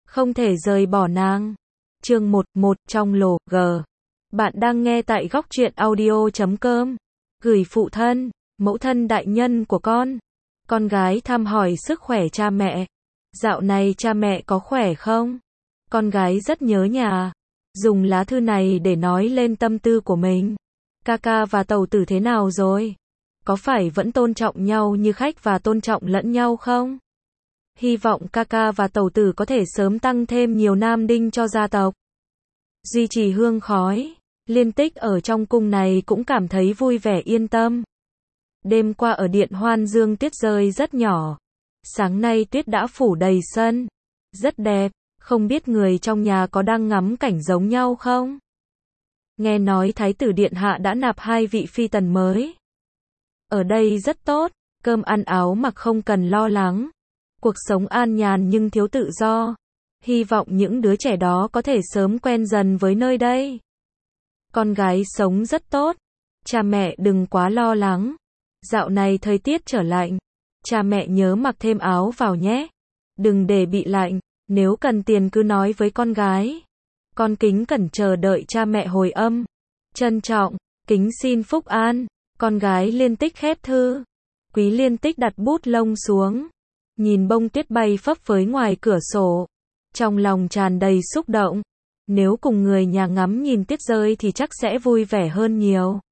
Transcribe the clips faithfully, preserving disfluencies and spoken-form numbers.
không thể rời bỏ nàng. Chương một một trong lồ, G. Bạn đang nghe tại góc truyện audio chấm com. Gửi phụ thân, mẫu thân đại nhân của con. Con gái thăm hỏi sức khỏe cha mẹ. Dạo này cha mẹ có khỏe không? Con gái rất nhớ nhà. Dùng lá thư này để nói lên tâm tư của mình. Ca và tàu tử thế nào rồi? Có phải vẫn tôn trọng nhau như khách và tôn trọng lẫn nhau không? Hy vọng ca và tàu tử có thể sớm tăng thêm nhiều nam đinh cho gia tộc. Duy trì hương khói. Liên Tích ở trong cung này cũng cảm thấy vui vẻ yên tâm. Đêm qua ở điện Hoan Dương tuyết rơi rất nhỏ. Sáng nay tuyết đã phủ đầy sân. Rất đẹp, không biết người trong nhà có đang ngắm cảnh giống nhau không? Nghe nói Thái tử Điện Hạ đã nạp hai vị phi tần mới. Ở đây rất tốt, cơm ăn áo mặc không cần lo lắng. Cuộc sống an nhàn nhưng thiếu tự do. Hy vọng những đứa trẻ đó có thể sớm quen dần với nơi đây. Con gái sống rất tốt. Cha mẹ đừng quá lo lắng. Dạo này thời tiết trở lạnh. Cha mẹ nhớ mặc thêm áo vào nhé. Đừng để bị lạnh. Nếu cần tiền cứ nói với con gái. Con kính cẩn chờ đợi cha mẹ hồi âm. Trân trọng, kính xin phúc an. Con gái Liên Tích khép thư. Quý Liên Tích đặt bút lông xuống. Nhìn bông tuyết bay phấp phới ngoài cửa sổ. Trong lòng tràn đầy xúc động. Nếu cùng người nhà ngắm nhìn tuyết rơi thì chắc sẽ vui vẻ hơn nhiều.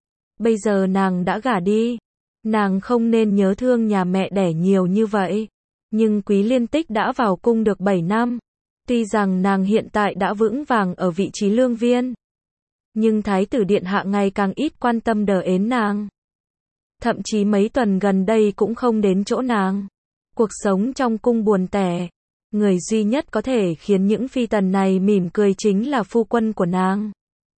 Bây giờ nàng đã gả đi. Nàng không nên nhớ thương nhà mẹ đẻ nhiều như vậy. Nhưng Quý Liên Tích đã vào cung được bảy năm. Tuy rằng nàng hiện tại đã vững vàng ở vị trí lương viên. Nhưng Thái tử Điện Hạ ngày càng ít quan tâm đờ ến nàng. Thậm chí mấy tuần gần đây cũng không đến chỗ nàng. Cuộc sống trong cung buồn tẻ. Người duy nhất có thể khiến những phi tần này mỉm cười chính là phu quân của nàng.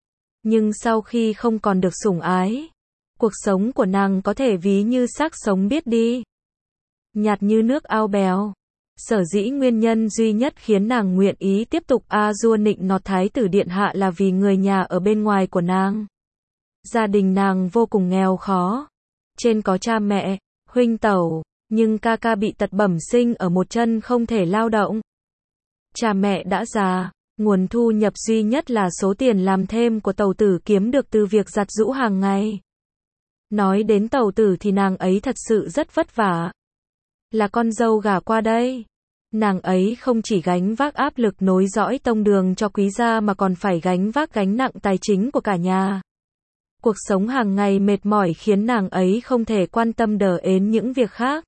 Nhưng sau khi không còn được sủng ái, cuộc sống của nàng có thể ví như xác sống biết đi. Nhạt như nước ao bèo. Sở dĩ nguyên nhân duy nhất khiến nàng nguyện ý tiếp tục a dua nịnh nọt Thái tử Điện Hạ là vì người nhà ở bên ngoài của nàng. Gia đình nàng vô cùng nghèo khó. Trên có cha mẹ, huynh tẩu, nhưng ca ca bị tật bẩm sinh ở một chân không thể lao động. Cha mẹ đã già, nguồn thu nhập duy nhất là số tiền làm thêm của tàu tử kiếm được từ việc giặt giũ hàng ngày. Nói đến tàu tử thì nàng ấy thật sự rất vất vả. Là con dâu gả qua đây. Nàng ấy không chỉ gánh vác áp lực nối dõi tông đường cho quý gia mà còn phải gánh vác gánh nặng tài chính của cả nhà. Cuộc sống hàng ngày mệt mỏi khiến nàng ấy không thể quan tâm đờ ến những việc khác.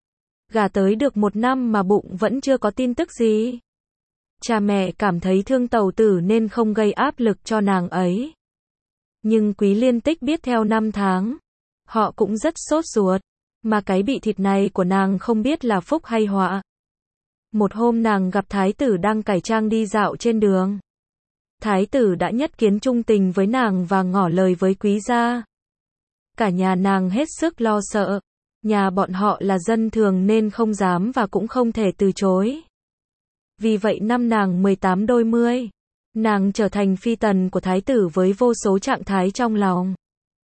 Gả tới được một năm mà bụng vẫn chưa có tin tức gì. Cha mẹ cảm thấy thương tàu tử nên không gây áp lực cho nàng ấy. Nhưng Quý Liên Tích biết theo năm tháng, họ cũng rất sốt ruột. Mà cái bị thịt này của nàng không biết là phúc hay họa. Một hôm nàng gặp Thái tử đang cải trang đi dạo trên đường. Thái tử đã nhất kiến trung tình với nàng và ngỏ lời với quý gia. Cả nhà nàng hết sức lo sợ. Nhà bọn họ là dân thường nên không dám và cũng không thể từ chối. Vì vậy năm nàng mười tám đôi mươi, nàng trở thành phi tần của thái tử với vô số trạng thái trong lòng.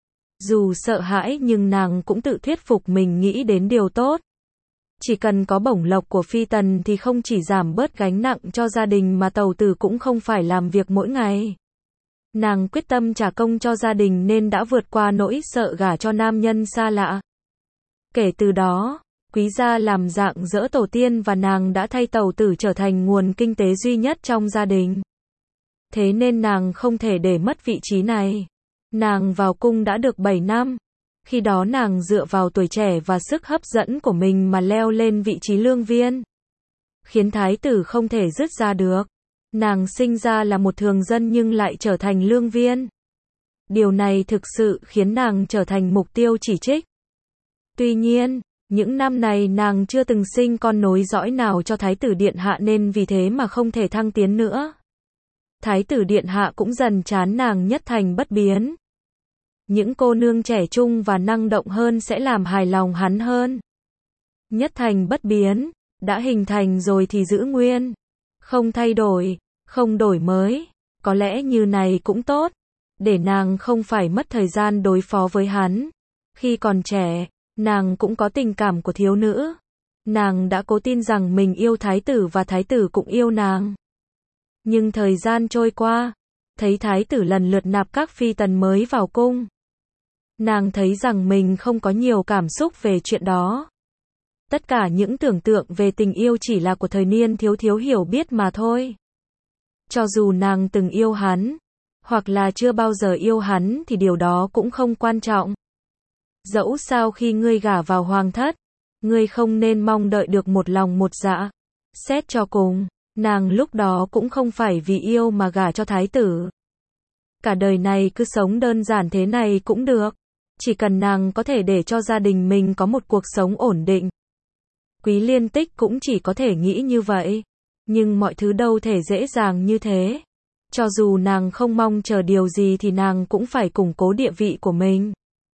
Dù sợ hãi nhưng nàng cũng tự thuyết phục mình nghĩ đến điều tốt. Chỉ cần có bổng lộc của phi tần thì không chỉ giảm bớt gánh nặng cho gia đình mà tàu tử cũng không phải làm việc mỗi ngày. Nàng quyết tâm trả công cho gia đình nên đã vượt qua nỗi sợ gả cho nam nhân xa lạ. Kể từ đó, quý gia làm dạng dỡ tổ tiên và nàng đã thay tàu tử trở thành nguồn kinh tế duy nhất trong gia đình. Thế nên nàng không thể để mất vị trí này. Nàng vào cung đã được bảy năm. Khi đó nàng dựa vào tuổi trẻ và sức hấp dẫn của mình mà leo lên vị trí lương viên. Khiến thái tử không thể dứt ra được. Nàng sinh ra là một thường dân nhưng lại trở thành lương viên. Điều này thực sự khiến nàng trở thành mục tiêu chỉ trích. Tuy nhiên, những năm này nàng chưa từng sinh con nối dõi nào cho Thái tử Điện Hạ nên vì thế mà không thể thăng tiến nữa. Thái tử Điện Hạ cũng dần chán nàng nhất thành bất biến. Những cô nương trẻ trung và năng động hơn sẽ làm hài lòng hắn hơn. Nhất thành bất biến, đã hình thành rồi thì giữ nguyên. Không thay đổi, không đổi mới. Có lẽ như này cũng tốt. Để nàng không phải mất thời gian đối phó với hắn. Khi còn trẻ, nàng cũng có tình cảm của thiếu nữ. Nàng đã cố tin rằng mình yêu thái tử và thái tử cũng yêu nàng. Nhưng thời gian trôi qua, thấy thái tử lần lượt nạp các phi tần mới vào cung. Nàng thấy rằng mình không có nhiều cảm xúc về chuyện đó. Tất cả những tưởng tượng về tình yêu chỉ là của thời niên thiếu thiếu hiểu biết mà thôi. Cho dù nàng từng yêu hắn, hoặc là chưa bao giờ yêu hắn thì điều đó cũng không quan trọng. Dẫu sao khi ngươi gả vào hoàng thất, ngươi không nên mong đợi được một lòng một dạ. Xét cho cùng, nàng lúc đó cũng không phải vì yêu mà gả cho thái tử. Cả đời này cứ sống đơn giản thế này cũng được. Chỉ cần nàng có thể để cho gia đình mình có một cuộc sống ổn định. Quý Liên Tích cũng chỉ có thể nghĩ như vậy. Nhưng mọi thứ đâu thể dễ dàng như thế. Cho dù nàng không mong chờ điều gì thì nàng cũng phải củng cố địa vị của mình.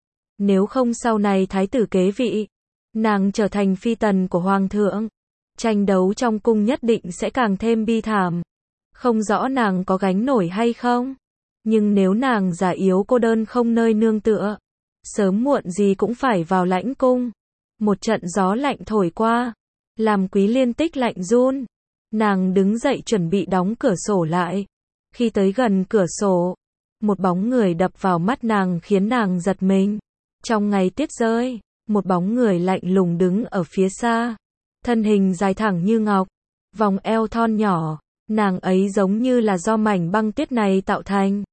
Nếu không sau này thái tử kế vị, nàng trở thành phi tần của hoàng thượng. Tranh đấu trong cung nhất định sẽ càng thêm bi thảm. Không rõ nàng có gánh nổi hay không. Nhưng nếu nàng già yếu cô đơn không nơi nương tựa, sớm muộn gì cũng phải vào lãnh cung. Một trận gió lạnh thổi qua, làm Quý Liên Tích lạnh run. Nàng đứng dậy chuẩn bị đóng cửa sổ lại. Khi tới gần cửa sổ, một bóng người đập vào mắt nàng khiến nàng giật mình. Trong ngày tuyết rơi, một bóng người lạnh lùng đứng ở phía xa. Thân hình dài thẳng như ngọc, vòng eo thon nhỏ, nàng ấy giống như là do mảnh băng tuyết này tạo thành.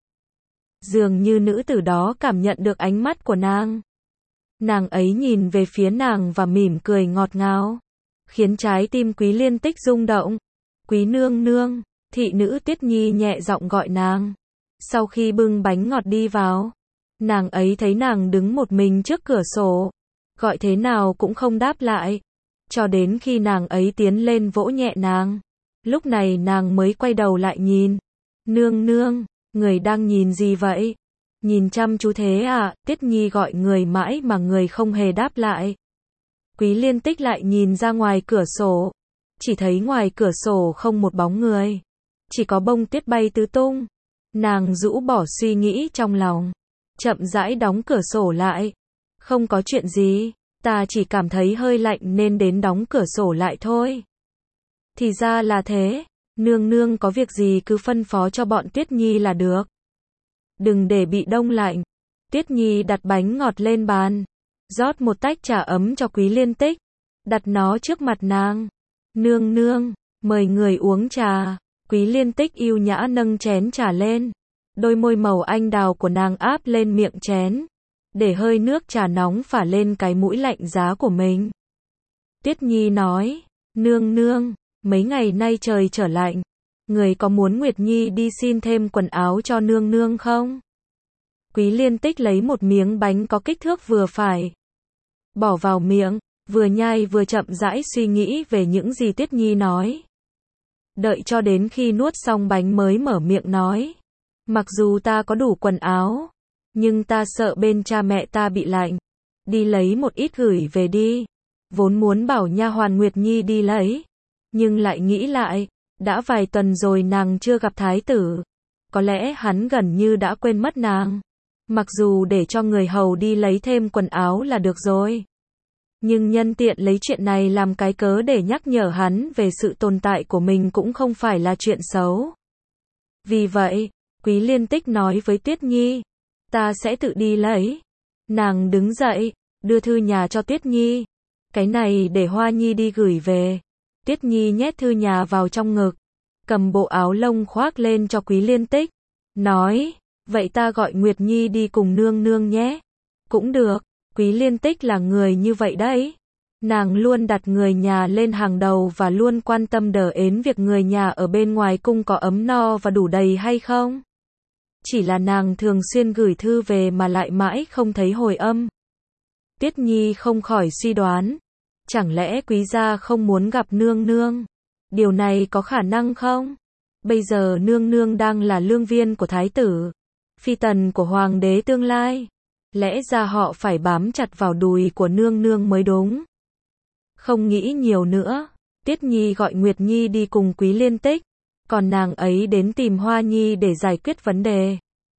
Dường như nữ tử đó cảm nhận được ánh mắt của nàng. Nàng ấy nhìn về phía nàng và mỉm cười ngọt ngào, khiến trái tim Quý Liên Tích rung động. Quý nương nương, thị nữ Tuyết Nhi nhẹ giọng gọi nàng. Sau khi bưng bánh ngọt đi vào, nàng ấy thấy nàng đứng một mình trước cửa sổ, gọi thế nào cũng không đáp lại. Cho đến khi nàng ấy tiến lên vỗ nhẹ nàng, lúc này nàng mới quay đầu lại nhìn. Nương nương, người đang nhìn gì vậy? Nhìn chăm chú thế à? Tuyết Nhi gọi người mãi mà người không hề đáp lại. Quý Liên Tích lại nhìn ra ngoài cửa sổ, chỉ thấy ngoài cửa sổ không một bóng người, chỉ có bông tuyết bay tứ tung. Nàng rũ bỏ suy nghĩ trong lòng, chậm rãi đóng cửa sổ lại. Không có chuyện gì, ta chỉ cảm thấy hơi lạnh nên đến đóng cửa sổ lại thôi. Thì ra là thế, nương nương có việc gì cứ phân phó cho bọn Tuyết Nhi là được. Đừng để bị đông lạnh. Tuyết Nhi đặt bánh ngọt lên bàn, rót một tách trà ấm cho Quý Liên Tích, đặt nó trước mặt nàng. Nương nương, mời người uống trà. Quý Liên Tích yêu nhã nâng chén trà lên. Đôi môi màu anh đào của nàng áp lên miệng chén, để hơi nước trà nóng phả lên cái mũi lạnh giá của mình. Tuyết Nhi nói, nương nương, mấy ngày nay trời trở lạnh, người có muốn Nguyệt Nhi đi xin thêm quần áo cho nương nương không? Quý Liên Tích lấy một miếng bánh có kích thước vừa phải, bỏ vào miệng, vừa nhai vừa chậm rãi suy nghĩ về những gì Tuyết Nhi nói. Đợi cho đến khi nuốt xong bánh mới mở miệng nói, mặc dù ta có đủ quần áo, nhưng ta sợ bên cha mẹ ta bị lạnh, đi lấy một ít gửi về đi. Vốn muốn bảo nha hoàn Nguyệt Nhi đi lấy, nhưng lại nghĩ lại, đã vài tuần rồi nàng chưa gặp thái tử, có lẽ hắn gần như đã quên mất nàng. Mặc dù để cho người hầu đi lấy thêm quần áo là được rồi, nhưng nhân tiện lấy chuyện này làm cái cớ để nhắc nhở hắn về sự tồn tại của mình cũng không phải là chuyện xấu. Vì vậy, Quý Liên Tích nói với Tuyết Nhi, ta sẽ tự đi lấy. Nàng đứng dậy, đưa thư nhà cho Tuyết Nhi. Cái này để Hoa Nhi đi gửi về. Tuyết Nhi nhét thư nhà vào trong ngực, cầm bộ áo lông khoác lên cho Quý Liên Tích, nói, vậy ta gọi Nguyệt Nhi đi cùng nương nương nhé. Cũng được, Quý Liên Tích là người như vậy đấy. Nàng luôn đặt người nhà lên hàng đầu và luôn quan tâm đờ ến việc người nhà ở bên ngoài cung có ấm no và đủ đầy hay không. Chỉ là nàng thường xuyên gửi thư về mà lại mãi không thấy hồi âm. Tuyết Nhi không khỏi suy đoán, chẳng lẽ quý gia không muốn gặp nương nương? Điều này có khả năng không? Bây giờ nương nương đang là lương viên của thái tử, phi tần của hoàng đế tương lai. Lẽ ra họ phải bám chặt vào đùi của nương nương mới đúng. Không nghĩ nhiều nữa, Tuyết Nhi gọi Nguyệt Nhi đi cùng Quý Liên Tích, còn nàng ấy đến tìm Hoa Nhi để giải quyết vấn đề.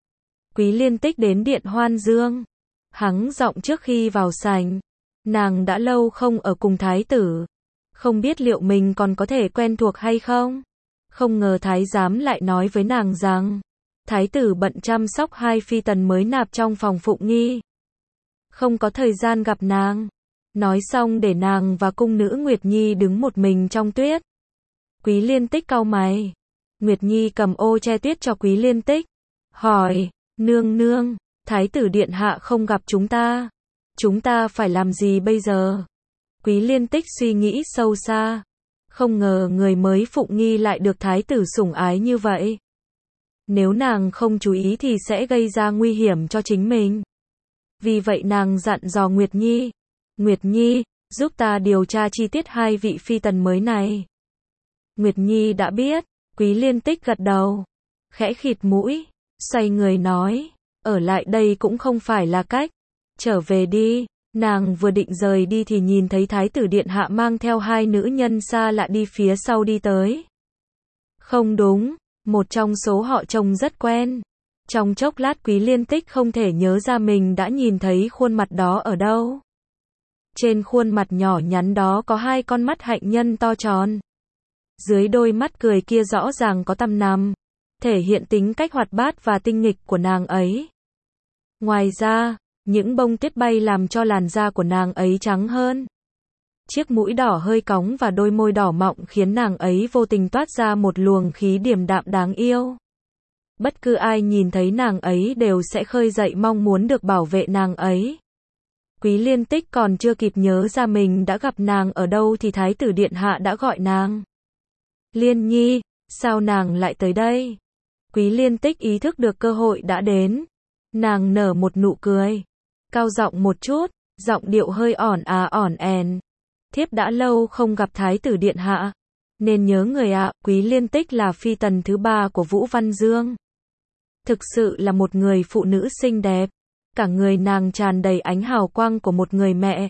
Quý Liên Tích đến điện Hoan Dương, hắng giọng trước khi vào sảnh, nàng đã lâu không ở cùng thái tử, Không biết liệu mình còn có thể quen thuộc hay không? Không ngờ thái giám lại nói với nàng rằng, thái tử bận chăm sóc hai phi tần mới nạp trong phòng Phụng Nghi. Không có thời gian gặp nàng. Nói xong để nàng và cung nữ Nguyệt Nhi đứng một mình trong tuyết. Quý Liên Tích cau mày. Nguyệt Nhi cầm ô che tuyết cho Quý Liên Tích. Hỏi, nương nương, thái tử điện hạ không gặp chúng ta. Chúng ta phải làm gì bây giờ? Quý Liên Tích suy nghĩ sâu xa. Không ngờ người mới Phụng Nghi lại được thái tử sủng ái như vậy. Nếu nàng không chú ý thì sẽ gây ra nguy hiểm cho chính mình. Vì vậy nàng dặn dò Nguyệt Nhi. Nguyệt Nhi, giúp ta điều tra chi tiết hai vị phi tần mới này. Nguyệt Nhi đã biết. Quý Liên Tích gật đầu. Khẽ khịt mũi. Xoay người nói. Ở lại đây cũng không phải là cách. Trở về đi. Nàng vừa định rời đi thì nhìn thấy thái tử điện hạ mang theo hai nữ nhân xa lạ đi phía sau đi tới. Không đúng. Một trong số họ trông rất quen. Trong chốc lát Quý Liên Tích không thể nhớ ra mình đã nhìn thấy khuôn mặt đó ở đâu. Trên khuôn mặt nhỏ nhắn đó có hai con mắt hạnh nhân to tròn. Dưới đôi mắt cười kia rõ ràng có tăm nằm, thể hiện tính cách hoạt bát và tinh nghịch của nàng ấy. Ngoài ra, những bông tuyết bay làm cho làn da của nàng ấy trắng hơn. Chiếc mũi đỏ hơi cong và đôi môi đỏ mọng khiến nàng ấy vô tình toát ra một luồng khí điềm đạm đáng yêu. Bất cứ ai nhìn thấy nàng ấy đều sẽ khơi dậy mong muốn được bảo vệ nàng ấy. Quý Liên Tích còn chưa kịp nhớ ra mình đã gặp nàng ở đâu thì thái tử điện hạ đã gọi nàng. Liên Nhi, sao nàng lại tới đây? Quý Liên Tích ý thức được cơ hội đã đến. Nàng nở một nụ cười. Cao giọng một chút, giọng điệu hơi ỏn à ỏn èn. Thiếp đã lâu không gặp thái tử điện hạ. Nên nhớ người ạ. Quý Liên Tích là phi tần thứ ba của Vũ Văn Dương. Thực sự là một người phụ nữ xinh đẹp. Cả người nàng tràn đầy ánh hào quang của một người mẹ.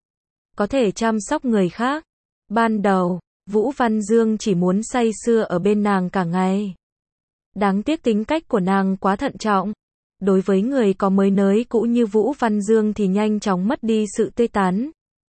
Có thể chăm sóc người khác. Ban đầu, Vũ Văn Dương chỉ muốn say sưa ở bên nàng cả ngày. Đáng tiếc tính cách của nàng quá thận trọng. Đối với người có mới nới cũ như Vũ Văn Dương thì nhanh chóng mất đi sự tươi tắn.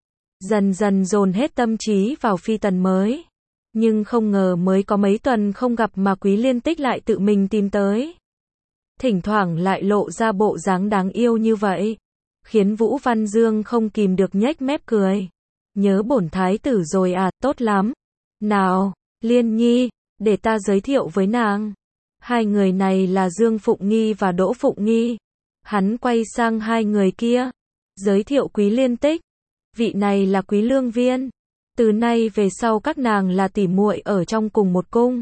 Dần dần dồn hết tâm trí vào phi tần mới. Nhưng không ngờ mới có mấy tuần không gặp mà Quý Liên Tích lại tự mình tìm tới. Thỉnh thoảng lại lộ ra bộ dáng đáng yêu như vậy. Khiến Vũ Văn Dương không kìm được nhếch mép cười. Nhớ bổn thái tử rồi à, tốt lắm. Nào, Liên Nhi, để ta giới thiệu với nàng. Hai người này là Dương Phụng Nghi và Đỗ Phụng Nghi. Hắn quay sang hai người kia. Giới thiệu Quý Liên Tích. Vị này là Quý Lương Viên. Từ nay về sau các nàng là tỉ muội ở trong cùng một cung.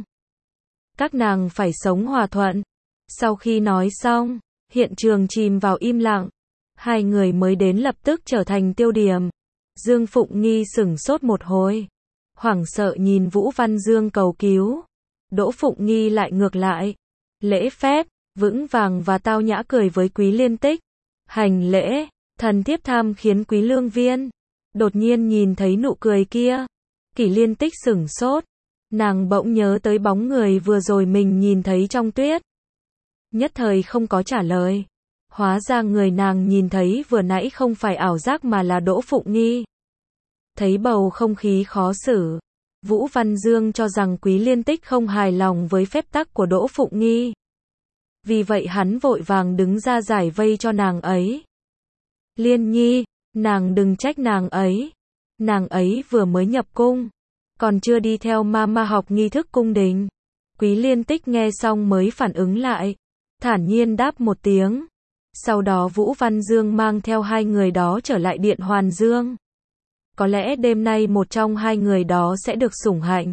Các nàng phải sống hòa thuận. Sau khi nói xong, hiện trường chìm vào im lặng. Hai người mới đến lập tức trở thành tiêu điểm. Dương Phụng Nghi sửng sốt một hồi. Hoảng sợ nhìn Vũ Văn Dương cầu cứu. Đỗ Phụng Nghi lại ngược lại. Lễ phép, vững vàng và tao nhã cười với Quý Liên Tích. Hành lễ, thần thiếp tham khiến Quý Lương Viên. Đột nhiên nhìn thấy nụ cười kia. Kỷ Liên Tích sửng sốt. Nàng bỗng nhớ tới bóng người vừa rồi mình nhìn thấy trong tuyết. Nhất thời không có trả lời. Hóa ra người nàng nhìn thấy vừa nãy không phải ảo giác mà là Đỗ Phụng Nghi. Thấy bầu không khí khó xử. Vũ Văn Dương cho rằng Quý Liên Tích không hài lòng với phép tắc của Đỗ Phụng Nghi. Vì vậy hắn vội vàng đứng ra giải vây cho nàng ấy. Liên Nhi, nàng đừng trách nàng ấy. Nàng ấy vừa mới nhập cung. Còn chưa đi theo mama học nghi thức cung đình. Quý Liên Tích nghe xong mới phản ứng lại. Thản nhiên đáp một tiếng. Sau đó Vũ Văn Dương mang theo hai người đó trở lại điện Hoàn Dương. Có lẽ đêm nay một trong hai người đó sẽ được sủng hạnh.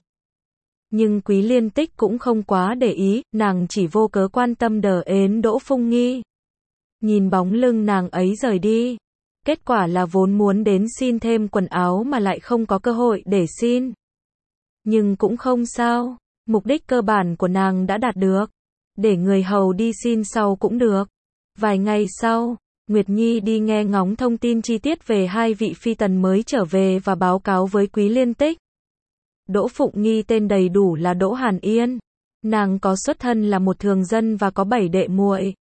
Nhưng Quý Liên Tích cũng không quá để ý, nàng chỉ vô cớ quan tâm đờ ến Đỗ Phụng Nghi. Nhìn bóng lưng nàng ấy rời đi. Kết quả là vốn muốn đến xin thêm quần áo mà lại không có cơ hội để xin. Nhưng cũng không sao, mục đích cơ bản của nàng đã đạt được. Để người hầu đi xin sau cũng được. Vài ngày sau, Nguyệt Nhi đi nghe ngóng thông tin chi tiết về hai vị phi tần mới trở về và báo cáo với Quý Liên Tích. Đỗ Phụng Nghi tên đầy đủ là Đỗ Hàn Yên. Nàng có xuất thân là một thường dân và có bảy đệ muội.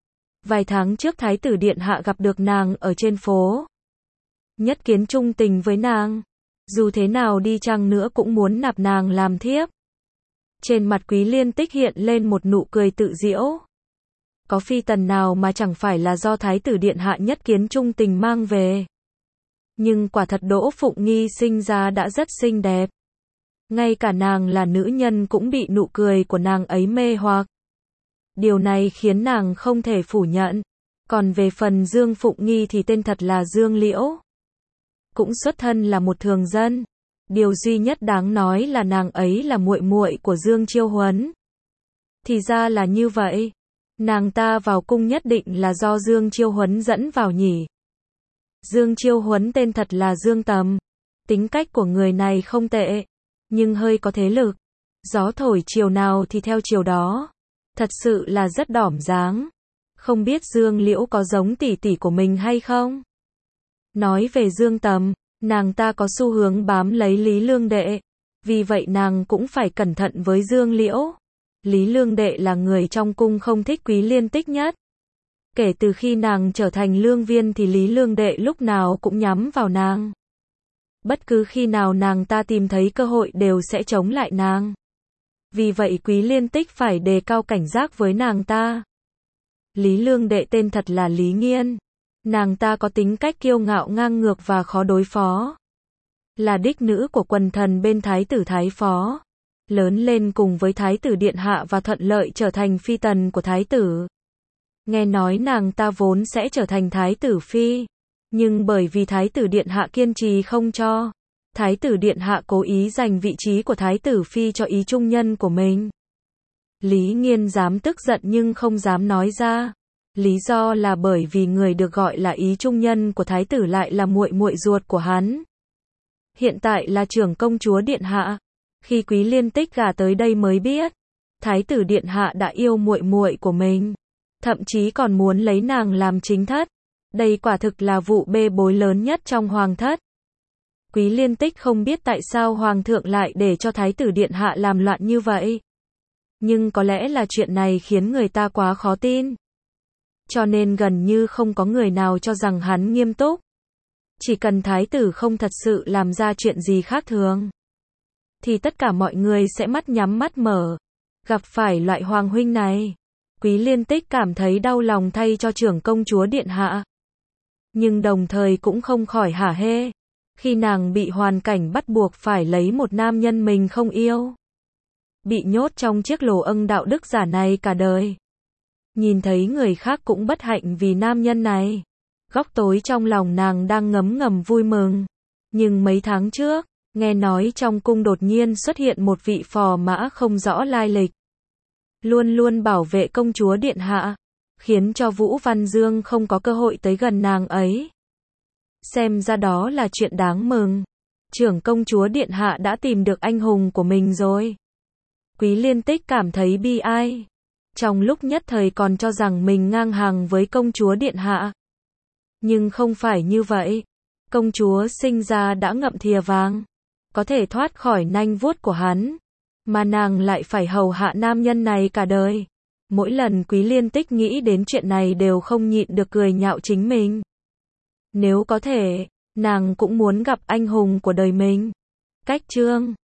Vài tháng trước Thái tử Điện Hạ gặp được nàng ở trên phố. Nhất kiến trung tình với nàng. dù thế nào đi chăng nữa cũng muốn nạp nàng làm thiếp. Trên mặt Quý Liên Tích hiện lên một nụ cười tự giễu. Có phi tần nào mà chẳng phải là do Thái tử Điện Hạ nhất kiến trung tình mang về. Nhưng quả thật Đỗ Phụng Nghi sinh ra đã rất xinh đẹp. Ngay cả nàng là nữ nhân cũng bị nụ cười của nàng ấy mê hoặc. Điều này khiến nàng không thể phủ nhận. Còn về phần Dương Phụng Nghi thì tên thật là Dương Liễu. Cũng xuất thân là một thường dân. Điều duy nhất đáng nói là nàng ấy là muội muội của Dương Chiêu Huấn. Thì ra là như vậy. Nàng ta vào cung nhất định là do Dương Chiêu Huấn dẫn vào nhỉ. Dương Chiêu Huấn tên thật là Dương Tầm. Tính cách của người này không tệ, nhưng hơi có thế lực. Gió thổi chiều nào thì theo chiều đó. Thật sự là rất đỏm dáng. Không biết Dương Liễu có giống tỷ tỷ của mình hay không? Nói về Dương Tầm, nàng ta có xu hướng bám lấy Lý Lương Đệ. Vì vậy nàng cũng phải cẩn thận với Dương Liễu. Lý Lương Đệ là người trong cung không thích Quý Liên Tích nhất. Kể từ khi nàng trở thành lương viên thì Lý Lương Đệ lúc nào cũng nhắm vào nàng. Bất cứ khi nào nàng ta tìm thấy cơ hội đều sẽ chống lại nàng. Vì vậy Quý Liên Tích phải đề cao cảnh giác với nàng ta. Lý Lương Đệ tên thật là Lý Nghiên. Nàng ta có tính cách kiêu ngạo ngang ngược và khó đối phó. Là đích nữ của quần thần bên Thái tử Thái Phó. Lớn lên cùng với Thái tử Điện Hạ và thuận lợi trở thành phi tần của Thái tử. Nghe nói nàng ta vốn sẽ trở thành Thái tử Phi. Nhưng bởi vì Thái tử Điện Hạ kiên trì không cho, Thái tử Điện Hạ cố ý dành vị trí của Thái tử Phi cho ý trung nhân của mình. Lý Nghiên dám tức giận nhưng không dám nói ra. Lý do là bởi vì người được gọi là ý trung nhân của Thái tử lại là muội muội ruột của hắn. Hiện tại là trưởng công chúa Điện Hạ. Khi Quý Liên Tích gả tới đây mới biết, Thái tử Điện Hạ đã yêu muội muội của mình. Thậm chí còn muốn lấy nàng làm chính thất. Đây quả thực là vụ bê bối lớn nhất trong hoàng thất. Quý Liên Tích không biết tại sao hoàng thượng lại để cho Thái tử Điện Hạ làm loạn như vậy. Nhưng có lẽ là chuyện này khiến người ta quá khó tin. Cho nên gần như không có người nào cho rằng hắn nghiêm túc. Chỉ cần Thái tử không thật sự làm ra chuyện gì khác thường, thì tất cả mọi người sẽ mắt nhắm mắt mở. Gặp phải loại hoàng huynh này, Quý Liên Tích cảm thấy đau lòng thay cho trưởng công chúa Điện Hạ. Nhưng đồng thời cũng không khỏi hả hê. Khi nàng bị hoàn cảnh bắt buộc phải lấy một nam nhân mình không yêu. Bị nhốt trong chiếc lồ âng đạo đức giả này cả đời. Nhìn thấy người khác cũng bất hạnh vì nam nhân này. Góc tối trong lòng nàng đang ngấm ngầm vui mừng. Nhưng mấy tháng trước, nghe nói trong cung đột nhiên xuất hiện một vị phò mã không rõ lai lịch. Luôn luôn bảo vệ công chúa Điện Hạ. Khiến cho Vũ Văn Dương không có cơ hội tới gần nàng ấy. Xem ra đó là chuyện đáng mừng. Trưởng công chúa Điện Hạ đã tìm được anh hùng của mình rồi. Quý Liên Tích cảm thấy bi ai. Trong lúc nhất thời còn cho rằng mình ngang hàng với công chúa Điện Hạ. Nhưng không phải như vậy. Công chúa sinh ra đã ngậm thìa vàng. Có thể thoát khỏi nanh vuốt của hắn. Mà nàng lại phải hầu hạ nam nhân này cả đời. Mỗi lần Quý Liên Tích nghĩ đến chuyện này đều không nhịn được cười nhạo chính mình. Nếu có thể, nàng cũng muốn gặp anh hùng của đời mình. Cách chương